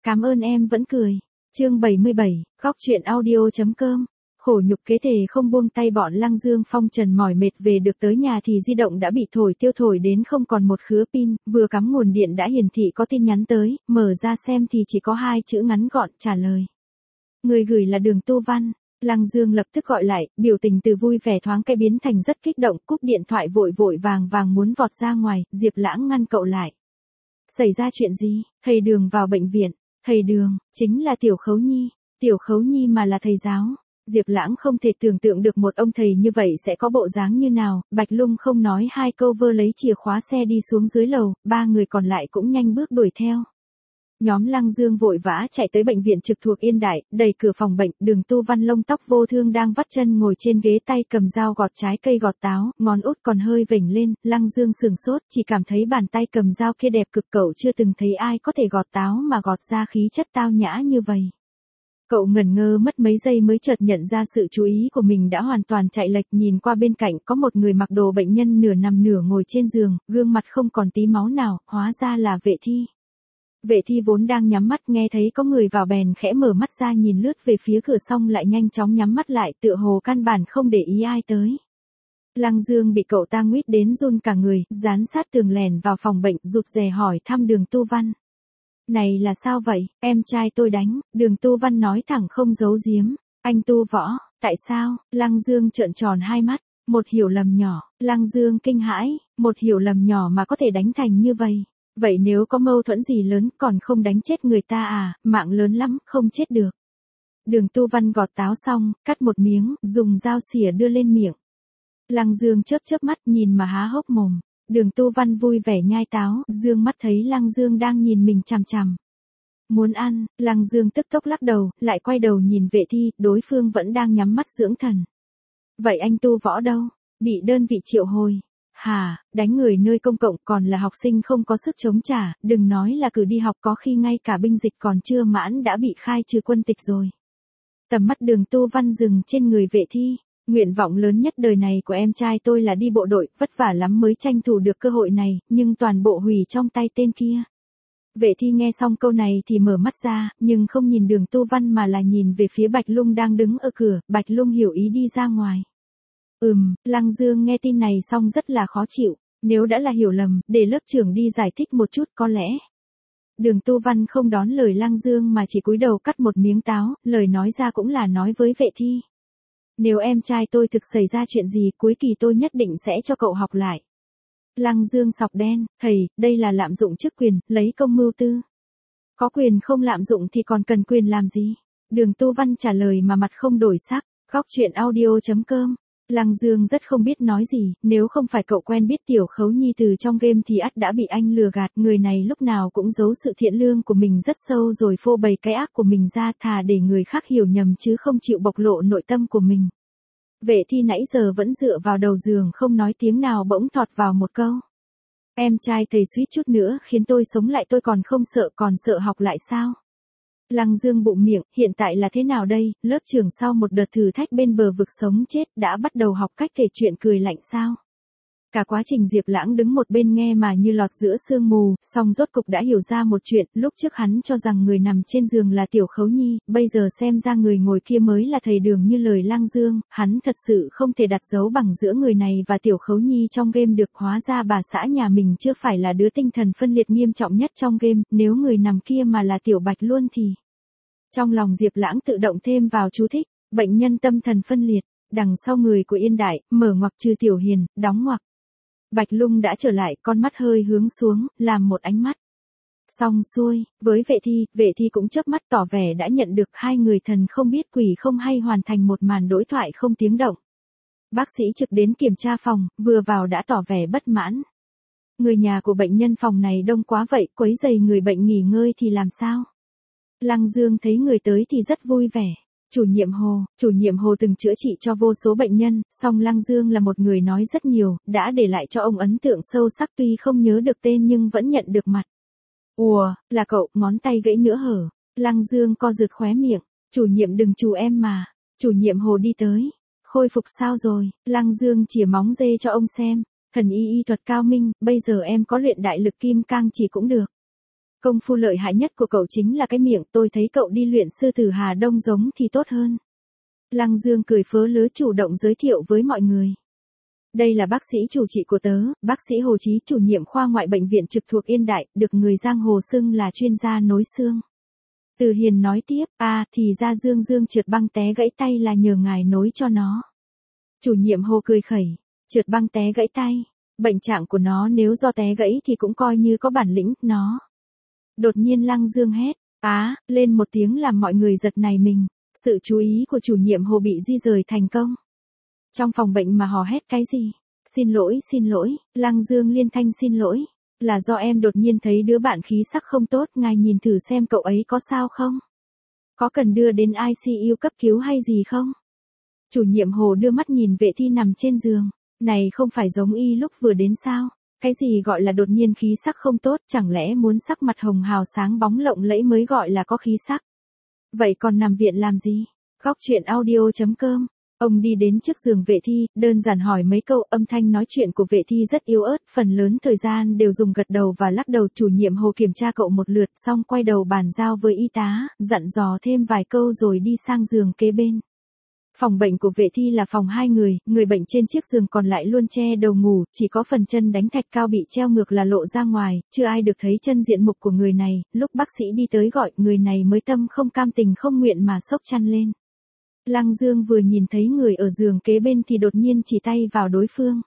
Cảm ơn em vẫn cười. Chương 77, góc truyện audio.com. Khổ nhục kế thể không buông tay, bọn Lăng Dương phong trần mỏi mệt về được tới nhà thì di động đã bị thổi đến không còn một khứa pin, vừa cắm nguồn điện đã hiển thị có tin nhắn tới, mở ra xem thì chỉ có 2 chữ ngắn gọn trả lời. Người gửi là Đường Tu Văn. Lăng Dương lập tức gọi lại, biểu tình từ vui vẻ thoáng cái biến thành rất kích động, cúp điện thoại vội vàng muốn vọt ra ngoài, Diệp Lãng ngăn cậu lại. Xảy ra chuyện gì? Thầy Đường vào bệnh viện. Thầy Đường, chính là Tiểu Khấu Nhi. Tiểu Khấu Nhi mà là thầy giáo. Diệp Lãng không thể tưởng tượng được một ông thầy như vậy sẽ có bộ dáng như nào. Bạch Lung không nói 2 câu vơ lấy chìa khóa xe đi xuống dưới lầu, 3 người còn lại cũng nhanh bước đuổi theo. Nhóm Lăng Dương vội vã chạy tới bệnh viện trực thuộc Yên Đại, đẩy cửa phòng bệnh, Đường Tu Văn lông tóc vô thương đang vắt chân ngồi trên ghế, tay cầm dao gọt trái cây gọt táo, ngón út còn hơi vểnh lên. Lăng Dương sửng sốt, chỉ cảm thấy bàn tay cầm dao kia đẹp cực, cậu chưa từng thấy ai có thể gọt táo mà gọt ra khí chất tao nhã như vậy. Cậu ngẩn ngơ mất mấy giây mới chợt nhận ra sự chú ý của mình đã hoàn toàn chạy lệch, nhìn qua bên cạnh có một người mặc đồ bệnh nhân nửa nằm nửa ngồi trên giường, gương mặt không còn tí máu nào, hóa ra là Vệ Thi. Vệ Thi vốn đang nhắm mắt nghe thấy có người vào bèn khẽ mở mắt ra nhìn lướt về phía cửa xong lại nhanh chóng nhắm mắt lại, tựa hồ căn bản không để ý ai tới. Lăng Dương bị cậu ta nguýt đến run cả người, dán sát tường lèn vào phòng bệnh, rụt rè hỏi thăm Đường Tu Văn. Này là sao vậy, em trai tôi đánh. Đường Tu Văn nói thẳng không giấu giếm. Anh Tu Võ, tại sao? Lăng Dương trợn tròn hai mắt. Một hiểu lầm nhỏ. Lăng Dương kinh hãi, một hiểu lầm nhỏ mà có thể đánh thành như vậy. Vậy nếu có mâu thuẫn gì lớn còn không đánh chết người ta à, mạng lớn lắm, không chết được. Đường Tu Văn gọt táo xong, cắt một miếng, dùng dao xỉa đưa lên miệng. Lăng Dương chớp mắt nhìn mà há hốc mồm. Đường Tu Văn vui vẻ nhai táo, dương mắt thấy Lăng Dương đang nhìn mình chằm chằm. Muốn ăn, Lăng Dương tức tốc lắc đầu, lại quay đầu nhìn Vệ Thi, đối phương vẫn đang nhắm mắt dưỡng thần. Vậy anh Tu Võ đâu? Bị đơn vị triệu hồi. Hả, đánh người nơi công cộng còn là học sinh không có sức chống trả, đừng nói là cử đi học, có khi ngay cả binh dịch còn chưa mãn đã bị khai trừ quân tịch rồi. Tầm mắt Đường Tu Văn dừng trên người Vệ Thi. Nguyện vọng lớn nhất đời này của em trai tôi là đi bộ đội, vất vả lắm mới tranh thủ được cơ hội này, nhưng toàn bộ hủy trong tay tên kia. Vệ Thi nghe xong câu này thì mở mắt ra, nhưng không nhìn Đường Tu Văn mà là nhìn về phía Bạch Lung đang đứng ở cửa. Bạch Lung hiểu ý đi ra ngoài. Lăng Dương nghe tin này xong rất là khó chịu. Nếu đã là hiểu lầm, để lớp trưởng đi giải thích một chút có lẽ. Đường Tu Văn không đón lời Lăng Dương mà chỉ cúi đầu cắt một miếng táo, lời nói ra cũng là nói với Vệ Thi. Nếu em trai tôi thực xảy ra chuyện gì cuối kỳ tôi nhất định sẽ cho cậu học lại. Lăng Dương sọc đen, thầy, đây là lạm dụng chức quyền, lấy công mưu tư. Có quyền không lạm dụng thì còn cần quyền làm gì? Đường Tu Văn trả lời mà mặt không đổi sắc. Góc truyện audio.com. Lăng Dương rất không biết nói gì, nếu không phải cậu quen biết Tiểu Khấu Nhi từ trong game thì ắt đã bị anh lừa gạt, người này lúc nào cũng giấu sự thiện lương của mình rất sâu rồi phô bày cái ác của mình ra, thà để người khác hiểu nhầm chứ không chịu bộc lộ nội tâm của mình. Vệ Thi nãy giờ vẫn dựa vào đầu giường không nói tiếng nào bỗng thọt vào một câu. Em trai thầy suýt chút nữa khiến tôi sống lại, tôi còn không sợ, còn sợ học lại sao? Lăng Dương bụng miệng, hiện tại là thế nào đây, lớp trưởng sau một đợt thử thách bên bờ vực sống chết đã bắt đầu học cách kể chuyện cười lạnh sao? Cả quá trình Diệp Lãng đứng một bên nghe mà như lọt giữa sương mù, song rốt cục đã hiểu ra một chuyện, lúc trước hắn cho rằng người nằm trên giường là Tiểu Khấu Nhi, bây giờ xem ra người ngồi kia mới là thầy Đường như lời Lăng Dương, hắn thật sự không thể đặt dấu bằng giữa người này và Tiểu Khấu Nhi trong game được, hóa ra bà xã nhà mình chưa phải là đứa tinh thần phân liệt nghiêm trọng nhất trong game, nếu người nằm kia mà là Tiểu Bạch luôn thì... Trong lòng Diệp Lãng tự động thêm vào chú thích, bệnh nhân tâm thần phân liệt, đằng sau người của Yên Đại, mở ngoặc trừ Tiểu Hiền, đóng ngoặc. Bạch Lung đã trở lại, con mắt hơi hướng xuống, làm một ánh mắt. Xong xuôi, với Vệ Thi cũng chớp mắt tỏ vẻ đã nhận được, hai người thần không biết quỷ không hay hoàn thành một màn đối thoại không tiếng động. Bác sĩ trực đến kiểm tra phòng, vừa vào đã tỏ vẻ bất mãn. Người nhà của bệnh nhân phòng này đông quá vậy, quấy rầy người bệnh nghỉ ngơi thì làm sao? Lăng Dương thấy người tới thì rất vui vẻ. Chủ nhiệm Hồ từng chữa trị cho vô số bệnh nhân, song Lăng Dương là một người nói rất nhiều, đã để lại cho ông ấn tượng sâu sắc, tuy không nhớ được tên nhưng vẫn nhận được mặt. Ủa, là cậu, ngón tay gãy nữa hở? Lăng Dương co giật khóe miệng. Chủ nhiệm đừng chù em mà. Chủ nhiệm Hồ đi tới. Khôi phục sao rồi? Lăng Dương chìa móng dê cho ông xem. Thần y thuật cao minh, bây giờ em có luyện đại lực kim cang chỉ cũng được. Công phu lợi hại nhất của cậu chính là cái miệng, tôi thấy cậu đi luyện sư tử Hà Đông giống thì tốt hơn. Lăng Dương cười phớ lớ chủ động giới thiệu với mọi người. Đây là bác sĩ chủ trị của tớ, bác sĩ Hồ Chí, chủ nhiệm khoa ngoại bệnh viện trực thuộc Yên Đại, được người giang hồ xưng là chuyên gia nối xương. Từ Hiền nói tiếp, thì ra Dương trượt băng té gãy tay là nhờ ngài nối cho nó. Chủ nhiệm Hồ cười khẩy, trượt băng té gãy tay, bệnh trạng của nó nếu do té gãy thì cũng coi như có bản lĩnh, nó. Đột nhiên Lăng Dương hét, lên một tiếng làm mọi người giật nảy mình, sự chú ý của chủ nhiệm Hồ bị di rời thành công. Trong phòng bệnh mà hò hét cái gì? Xin lỗi, Lăng Dương liên thanh xin lỗi. Là do em đột nhiên thấy đứa bạn khí sắc không tốt, ngài nhìn thử xem cậu ấy có sao không? Có cần đưa đến ICU cấp cứu hay gì không? Chủ nhiệm Hồ đưa mắt nhìn vệ thi nằm trên giường. Này không phải giống y lúc vừa đến sao? Cái gì gọi là đột nhiên khí sắc không tốt, chẳng lẽ muốn sắc mặt hồng hào sáng bóng lộng lẫy mới gọi là có khí sắc? Vậy còn nằm viện làm gì? Góc chuyện audio.com. Ông đi đến trước giường vệ thi, đơn giản hỏi mấy câu, âm thanh nói chuyện của vệ thi rất yếu ớt, phần lớn thời gian đều dùng gật đầu và lắc đầu. Chủ nhiệm Hồ kiểm tra cậu một lượt, xong quay đầu bàn giao với y tá, dặn dò thêm vài câu rồi đi sang giường kế bên. Phòng bệnh của vệ thi là phòng 2 người bệnh trên chiếc giường còn lại luôn che đầu ngủ, chỉ có phần chân đánh thạch cao bị treo ngược là lộ ra ngoài, chưa ai được thấy chân diện mục của người này. Lúc bác sĩ đi tới gọi, người này mới tâm không cam tình không nguyện mà xốc chăn lên. Lăng Dương vừa nhìn thấy người ở giường kế bên thì đột nhiên chỉ tay vào đối phương.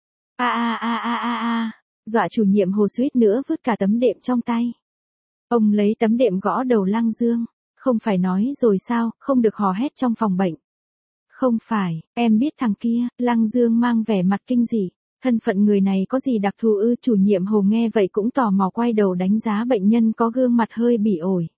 Dọa chủ nhiệm Hồ suýt nữa vứt cả tấm đệm trong tay. Ông lấy tấm đệm gõ đầu Lăng Dương. Không phải nói rồi sao, không được hò hét trong phòng bệnh. Không phải, em biết thằng kia. Lăng Dương mang vẻ mặt kinh dị. Thân phận người này có gì đặc thù ư? Chủ nhiệm Hồ nghe vậy cũng tò mò quay đầu đánh giá bệnh nhân có gương mặt hơi bỉ ổi.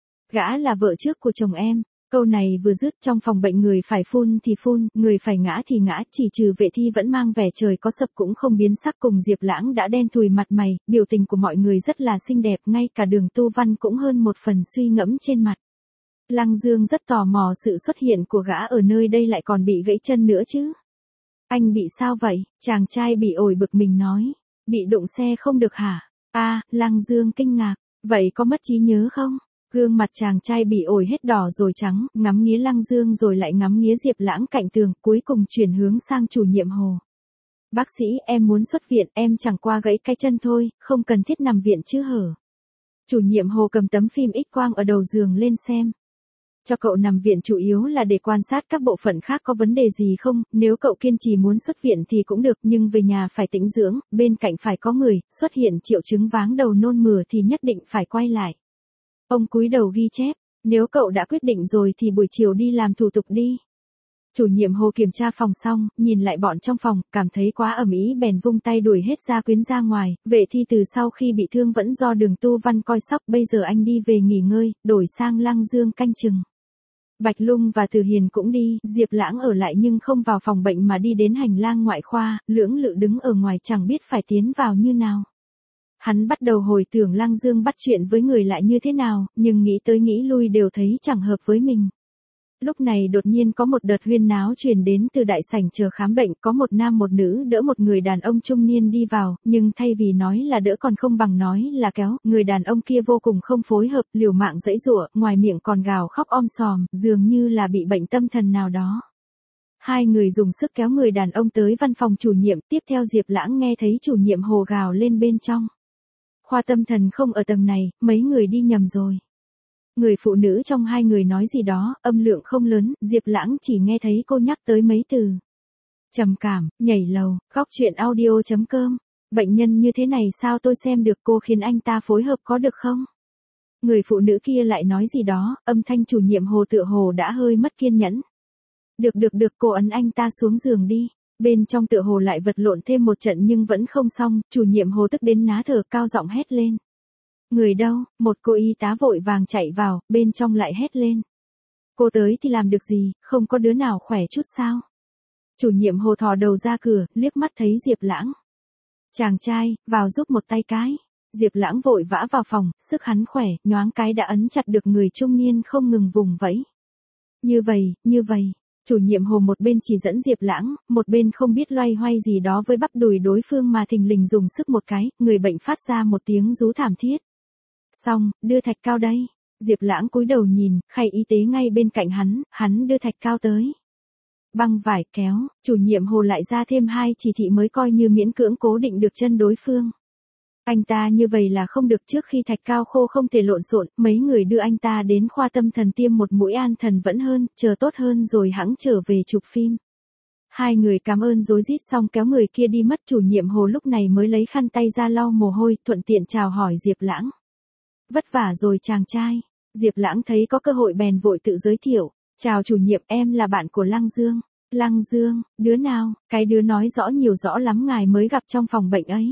Gã là vợ trước của chồng em. Câu này vừa dứt, trong phòng bệnh người phải phun thì phun, người phải ngã thì ngã, chỉ trừ vệ thi vẫn mang vẻ trời có sập cũng không biến sắc, cùng Diệp Lãng đã đen thùi mặt mày, biểu tình của mọi người rất là xinh đẹp, ngay cả Đường Tu Văn cũng hơn một phần suy ngẫm trên mặt. Lăng Dương rất tò mò sự xuất hiện của gã ở nơi đây lại còn bị gãy chân nữa chứ. Anh bị sao vậy? Chàng trai bị ổi bực mình nói. Bị đụng xe không được hả? Lăng Dương kinh ngạc. Vậy có mất trí nhớ không? Gương mặt chàng trai bị ổi hết đỏ rồi trắng, ngắm nghía Lăng Dương rồi lại ngắm nghía Diệp Lãng cạnh tường, cuối cùng chuyển hướng sang chủ nhiệm Hồ. Bác sĩ, em muốn xuất viện, em chẳng qua gãy cái chân thôi, không cần thiết nằm viện chứ hở. Chủ nhiệm Hồ cầm tấm phim X-quang ở đầu giường lên xem. Cho cậu nằm viện chủ yếu là để quan sát các bộ phận khác có vấn đề gì không, nếu cậu kiên trì muốn xuất viện thì cũng được, nhưng về nhà phải tĩnh dưỡng, bên cạnh phải có người, xuất hiện triệu chứng váng đầu nôn mửa thì nhất định phải quay lại. Ông cúi đầu ghi chép, nếu cậu đã quyết định rồi thì buổi chiều đi làm thủ tục đi. Chủ nhiệm Hồ kiểm tra phòng xong, nhìn lại bọn trong phòng, cảm thấy quá ầm ĩ bèn vung tay đuổi hết gia quyến ra ngoài. Vệ thi từ sau khi bị thương vẫn do Đường Tu Văn coi sóc, bây giờ anh đi về nghỉ ngơi, đổi sang Lăng Dương canh chừng. Bạch Lung và Từ Hiền cũng đi, Diệp Lãng ở lại nhưng không vào phòng bệnh mà đi đến hành lang ngoại khoa, lưỡng lự đứng ở ngoài chẳng biết phải tiến vào như nào. Hắn bắt đầu hồi tưởng Lăng Dương bắt chuyện với người lại như thế nào, nhưng nghĩ tới nghĩ lui đều thấy chẳng hợp với mình. Lúc này đột nhiên có một đợt huyên náo truyền đến từ đại sảnh chờ khám bệnh, có một nam một nữ đỡ một người đàn ông trung niên đi vào, nhưng thay vì nói là đỡ còn không bằng nói là kéo, người đàn ông kia vô cùng không phối hợp, liều mạng giãy giụa, ngoài miệng còn gào khóc om sòm, dường như là bị bệnh tâm thần nào đó. Hai người dùng sức kéo người đàn ông tới văn phòng chủ nhiệm, tiếp theo Diệp Lãng nghe thấy chủ nhiệm Hồ gào lên bên trong. Khoa tâm thần không ở tầng này, mấy người đi nhầm rồi. Người phụ nữ trong hai người nói gì đó, âm lượng không lớn, Diệp Lãng chỉ nghe thấy cô nhắc tới mấy từ. Trầm cảm, nhảy lầu, góc chuyện audio.com. Bệnh nhân như thế này sao tôi xem được, cô khiến anh ta phối hợp có được không? Người phụ nữ kia lại nói gì đó, âm thanh chủ nhiệm Hồ tựa hồ đã hơi mất kiên nhẫn. Được, cô ấn anh ta xuống giường đi. Bên trong tựa hồ lại vật lộn thêm một trận nhưng vẫn không xong, chủ nhiệm Hồ tức đến ná thở, cao giọng hét lên. Người đâu? Một cô y tá vội vàng chạy vào, bên trong lại hét lên. Cô tới thì làm được gì, không có đứa nào khỏe chút sao? Chủ nhiệm Hồ thò đầu ra cửa, liếc mắt thấy Diệp Lãng. Chàng trai, vào giúp một tay cái. Diệp Lãng vội vã vào phòng, sức hắn khỏe, nhoáng cái đã ấn chặt được người trung niên không ngừng vùng vẫy. Như vậy. Chủ nhiệm Hồ một bên chỉ dẫn Diệp Lãng, một bên không biết loay hoay gì đó với bắp đùi đối phương mà thình lình dùng sức một cái, người bệnh phát ra một tiếng rú thảm thiết. Xong, đưa Thạch Cao đây. Diệp Lãng cúi đầu nhìn, khay y tế ngay bên cạnh hắn đưa Thạch Cao tới. Băng vải kéo, chủ nhiệm Hồ lại ra thêm 2 chỉ thị mới coi như miễn cưỡng cố định được chân đối phương. Anh ta như vậy là không được, trước khi Thạch Cao khô không thể lộn xộn, mấy người đưa anh ta đến khoa tâm thần tiêm một mũi an thần vẫn hơn, chờ tốt hơn rồi hẵng trở về chụp phim. 2 người cảm ơn rối rít xong kéo người kia đi mất, chủ nhiệm Hồ lúc này mới lấy khăn tay ra lau mồ hôi, thuận tiện chào hỏi Diệp Lãng. Vất vả rồi chàng trai. Diệp Lãng thấy có cơ hội bèn vội tự giới thiệu. Chào chủ nhiệm, em là bạn của Lăng Dương. Lăng Dương, đứa nào? Cái đứa nói rõ nhiều rõ lắm ngài mới gặp trong phòng bệnh ấy.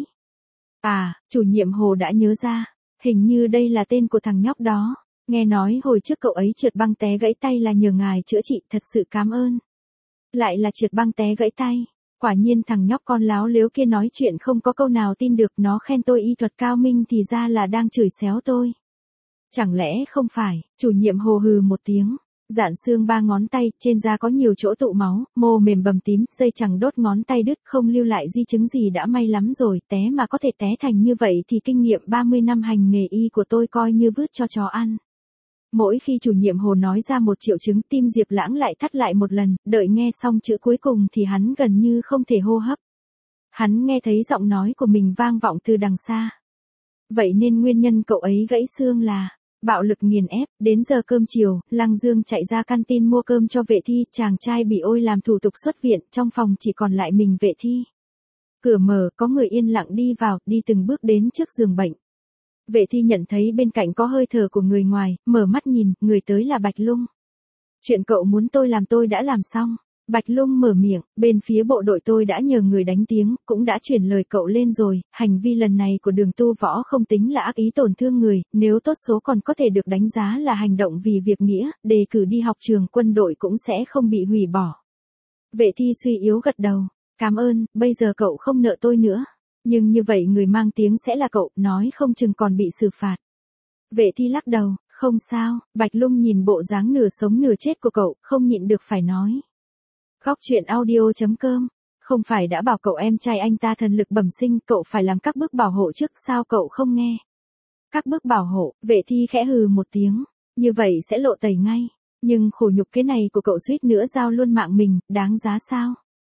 À, chủ nhiệm Hồ đã nhớ ra. Hình như đây là tên của thằng nhóc đó. Nghe nói hồi trước cậu ấy trượt băng té gãy tay là nhờ ngài chữa trị, thật sự cảm ơn. Lại là trượt băng té gãy tay. Quả nhiên thằng nhóc con láo lếu kia nói chuyện không có câu nào tin được, nó khen tôi y thuật cao minh thì ra là đang chửi xéo tôi. Chẳng lẽ không phải, chủ nhiệm Hồ hừ một tiếng. Dạn xương 3 ngón tay, trên da có nhiều chỗ tụ máu, mô mềm bầm tím, dây chẳng đốt ngón tay đứt, không lưu lại di chứng gì đã may lắm rồi, té mà có thể té thành như vậy thì kinh nghiệm 30 năm hành nghề y của tôi coi như vứt cho chó ăn. Mỗi khi chủ nhiệm Hồ nói ra một triệu chứng, tim Diệp Lãng lại thắt lại một lần, đợi nghe xong chữ cuối cùng thì hắn gần như không thể hô hấp. Hắn nghe thấy giọng nói của mình vang vọng từ đằng xa. Vậy nên nguyên nhân cậu ấy gãy xương là bạo lực nghiền ép. Đến giờ cơm chiều, Lăng Dương chạy ra canteen mua cơm cho Vệ Thi, chàng trai bị ôi làm thủ tục xuất viện, trong phòng chỉ còn lại mình Vệ Thi. Cửa mở, có người yên lặng đi vào, đi từng bước đến trước giường bệnh. Vệ Thi nhận thấy bên cạnh có hơi thở của người ngoài, mở mắt nhìn, người tới là Bạch Lung. Chuyện cậu muốn tôi làm tôi đã làm xong. Bạch Lung mở miệng, bên phía bộ đội tôi đã nhờ người đánh tiếng, cũng đã chuyển lời cậu lên rồi, hành vi lần này của Đường Tu Võ không tính là ác ý tổn thương người, nếu tốt số còn có thể được đánh giá là hành động vì việc nghĩa, đề cử đi học trường quân đội cũng sẽ không bị hủy bỏ. Vệ Thi suy yếu gật đầu, cảm ơn, bây giờ cậu không nợ tôi nữa. Nhưng như vậy người mang tiếng sẽ là cậu, nói không chừng còn bị xử phạt. Vệ Thi lắc đầu, không sao. Bạch Lung nhìn bộ dáng nửa sống nửa chết của cậu, không nhịn được phải nói. Góc truyện audio.com. Không phải đã bảo cậu em trai anh ta thần lực bẩm sinh, cậu phải làm các bước bảo hộ trước, sao cậu không nghe? Các bước bảo hộ, Vệ Thi khẽ hừ một tiếng, như vậy sẽ lộ tẩy ngay. Nhưng khổ nhục cái này của cậu suýt nữa giao luôn mạng mình, đáng giá sao?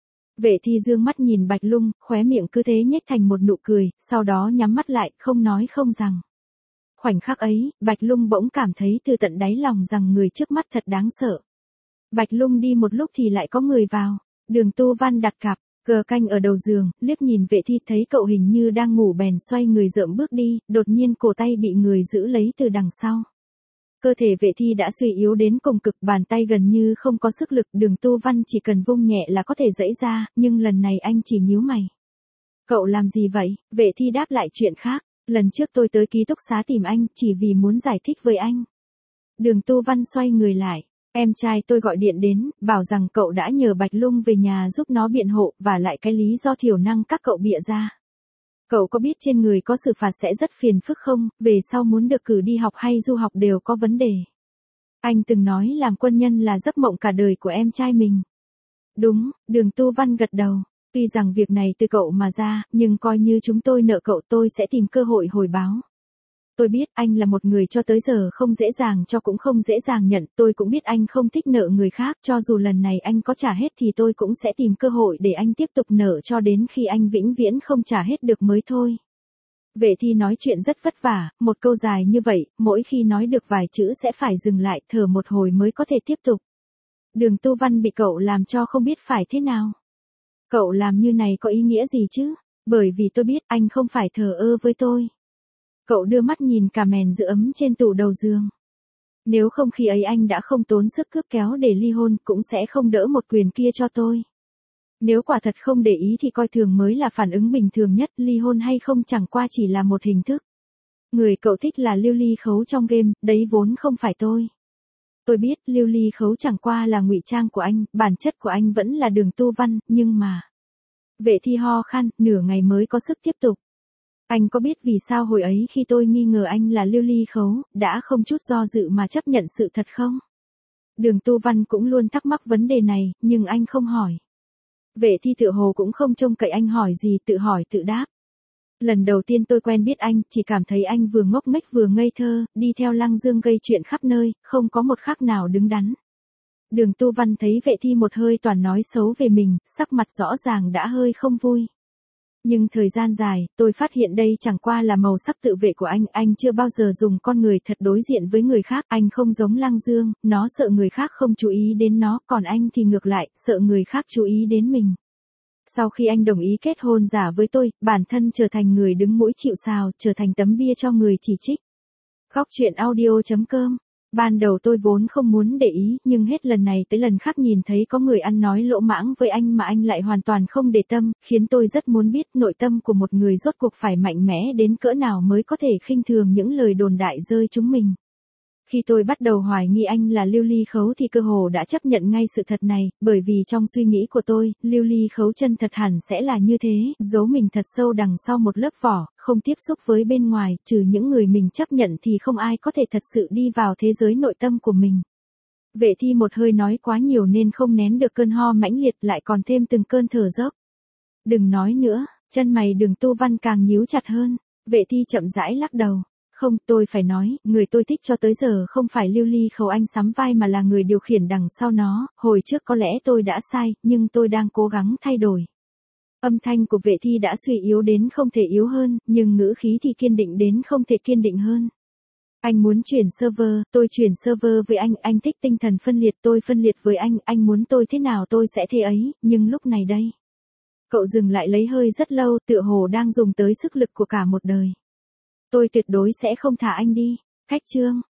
Vệ Thi dương mắt nhìn Bạch Lung, khóe miệng cứ thế nhếch thành một nụ cười, sau đó nhắm mắt lại, không nói không rằng. Khoảnh khắc ấy, Bạch Lung bỗng cảm thấy từ tận đáy lòng rằng người trước mắt thật đáng sợ. Bạch Lung đi một lúc thì lại có người vào. Đường Tu Văn đặt cặp, gờ canh ở đầu giường, liếc nhìn Vệ Thi thấy cậu hình như đang ngủ bèn xoay người rợm bước đi, đột nhiên cổ tay bị người giữ lấy từ đằng sau. Cơ thể Vệ Thi đã suy yếu đến cùng cực, bàn tay gần như không có sức lực, Đường Tu Văn chỉ cần vung nhẹ là có thể giãy ra, nhưng lần này anh chỉ nhíu mày. Cậu làm gì vậy? Vệ Thi đáp lại chuyện khác, lần trước tôi tới ký túc xá tìm anh, chỉ vì muốn giải thích với anh. Đường Tu Văn xoay người lại. Em trai tôi gọi điện đến, bảo rằng cậu đã nhờ Bạch Lung về nhà giúp nó biện hộ, và lại cái lý do thiểu năng các cậu bịa ra. Cậu có biết trên người có xử phạt sẽ rất phiền phức không, về sau muốn được cử đi học hay du học đều có vấn đề. Anh từng nói làm quân nhân là giấc mộng cả đời của em trai mình. Đúng, Đường Tu Văn gật đầu. Tuy rằng việc này từ cậu mà ra, nhưng coi như chúng tôi nợ cậu, tôi sẽ tìm cơ hội hồi báo. Tôi biết anh là một người cho tới giờ không dễ dàng cho cũng không dễ dàng nhận, tôi cũng biết anh không thích nợ người khác, cho dù lần này anh có trả hết thì tôi cũng sẽ tìm cơ hội để anh tiếp tục nợ cho đến khi anh vĩnh viễn không trả hết được mới thôi. Vệ Thi nói chuyện rất vất vả, một câu dài như vậy, mỗi khi nói được vài chữ sẽ phải dừng lại, thở một hồi mới có thể tiếp tục. Đường Tu Văn bị cậu làm cho không biết phải thế nào. Cậu làm như này có ý nghĩa gì chứ? Bởi vì tôi biết anh không phải thờ ơ với tôi. Cậu đưa mắt nhìn cả mền giữ ấm trên tủ đầu giường. Nếu không khi ấy anh đã không tốn sức cướp kéo để ly hôn, cũng sẽ không đỡ một quyền kia cho tôi. Nếu quả thật không để ý thì coi thường mới là phản ứng bình thường nhất, ly hôn hay không chẳng qua chỉ là một hình thức. Người cậu thích là Lưu Ly Khấu trong game, đấy vốn không phải tôi. Tôi biết Lưu Ly Khấu chẳng qua là ngụy trang của anh, bản chất của anh vẫn là Đường Tu Văn, nhưng mà... Vệ Thi ho khan, nửa ngày mới có sức tiếp tục. Anh có biết vì sao hồi ấy khi tôi nghi ngờ anh là Lưu Ly Khấu, đã không chút do dự mà chấp nhận sự thật không? Đường Tu Văn cũng luôn thắc mắc vấn đề này, nhưng anh không hỏi. Vệ Thi tựa hồ cũng không trông cậy anh hỏi gì, tự hỏi tự đáp. Lần đầu tiên tôi quen biết anh, chỉ cảm thấy anh vừa ngốc nghếch vừa ngây thơ, đi theo Lăng Dương gây chuyện khắp nơi, không có một khắc nào đứng đắn. Đường Tu Văn thấy Vệ Thi một hơi toàn nói xấu về mình, sắc mặt rõ ràng đã hơi không vui. Nhưng thời gian dài, tôi phát hiện đây chẳng qua là màu sắc tự vệ của anh chưa bao giờ dùng con người thật đối diện với người khác, anh không giống Lăng Dương, nó sợ người khác không chú ý đến nó, còn anh thì ngược lại, sợ người khác chú ý đến mình. Sau khi anh đồng ý kết hôn giả với tôi, bản thân trở thành người đứng mũi chịu sào, trở thành tấm bia cho người chỉ trích. Góc chuyện audio.com. Ban đầu tôi vốn không muốn để ý, nhưng hết lần này tới lần khác nhìn thấy có người ăn nói lỗ mãng với anh mà anh lại hoàn toàn không để tâm, khiến tôi rất muốn biết nội tâm của một người rốt cuộc phải mạnh mẽ đến cỡ nào mới có thể khinh thường những lời đồn đại rơi chúng mình. Khi tôi bắt đầu hoài nghi anh là Lưu Ly Khấu thì cơ hồ đã chấp nhận ngay sự thật này, bởi vì trong suy nghĩ của tôi, Lưu Ly Khấu chân thật hẳn sẽ là như thế, giấu mình thật sâu đằng sau một lớp vỏ, không tiếp xúc với bên ngoài, trừ những người mình chấp nhận thì không ai có thể thật sự đi vào thế giới nội tâm của mình. Vệ Thi một hơi nói quá nhiều nên không nén được cơn ho mãnh liệt, lại còn thêm từng cơn thở dốc. Đừng nói nữa, chân mày Đường Tu Văn càng nhíu chặt hơn. Vệ Thi chậm rãi lắc đầu. Không, tôi phải nói, người tôi thích cho tới giờ không phải Lưu Ly Khấu anh sắm vai mà là người điều khiển đằng sau nó, hồi trước có lẽ tôi đã sai, nhưng tôi đang cố gắng thay đổi. Âm thanh của Vệ Thi đã suy yếu đến không thể yếu hơn, nhưng ngữ khí thì kiên định đến không thể kiên định hơn. Anh muốn chuyển server, tôi chuyển server với anh thích tinh thần phân liệt, tôi phân liệt với anh muốn tôi thế nào tôi sẽ thế ấy, nhưng lúc này đây. Cậu dừng lại lấy hơi rất lâu, tựa hồ đang dùng tới sức lực của cả một đời. Tôi tuyệt đối sẽ không thả anh đi. Khách trương,